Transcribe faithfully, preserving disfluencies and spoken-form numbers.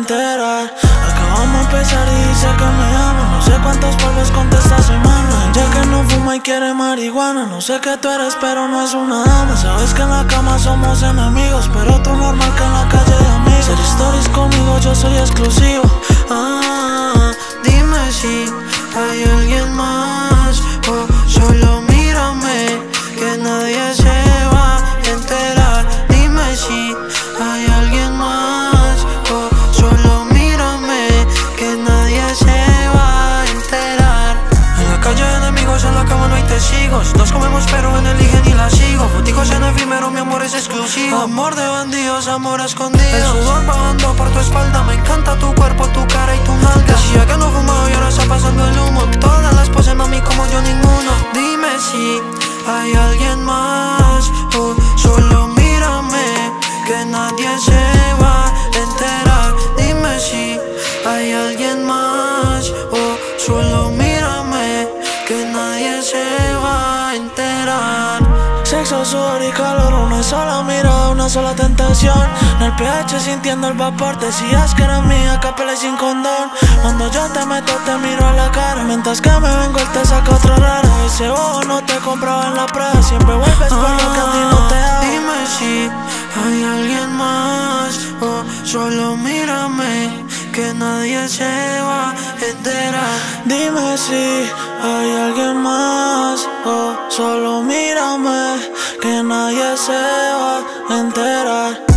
enterar. Acabamos de empezar y dice que me ama. No sé cuántos polvos conté esta semana. Ya que no fuma y quiere marihuana. No sé qué tú eres pero no es una dama. Sabes que en la cama somos enemigos, pero tú normal que en la calle de amigos. Ser stories conmigo yo soy exclusivo. Ah, dime si hay alguien más o solo mírame, que nadie se va a enterar. Dime si hay alguien más o solo mírame, que nadie se va a enterar. En la calle enemigos, en la cama no hay testigos. Nos comemos pero en el higiene y la sigo. Foticos en efímero, mi amor es exclusivo. Amor de bandidos, amor escondido. El sudor bajando por tu espalda. Me encanta tu cuerpo, tu cara y tu nalga. Decía que no fumaba y ahora está pasando el humo. Todas las poses, mami, como yo ninguno. Dime si hay alguien más o solo mírame, que nadie se va a enterar. Dime si hay alguien más o solo mírame, que nadie se va a enterar. Sexo, sudor y calor, una sola mirada, una sola tentación. En el pH sintiendo el vapor, decías que eras mía, capela y sin condón. Cuando yo te meto te miro a la cara, mientras que me vengo él te saca otra rara. Ese bobo no te compraba en la Prada, siempre vuelves por lo que a ti no te hago. Dime si hay alguien más o solo mírame, que nadie se va a enterar. Dime si hay alguien más o solo mírame, que nadie se va a enterar.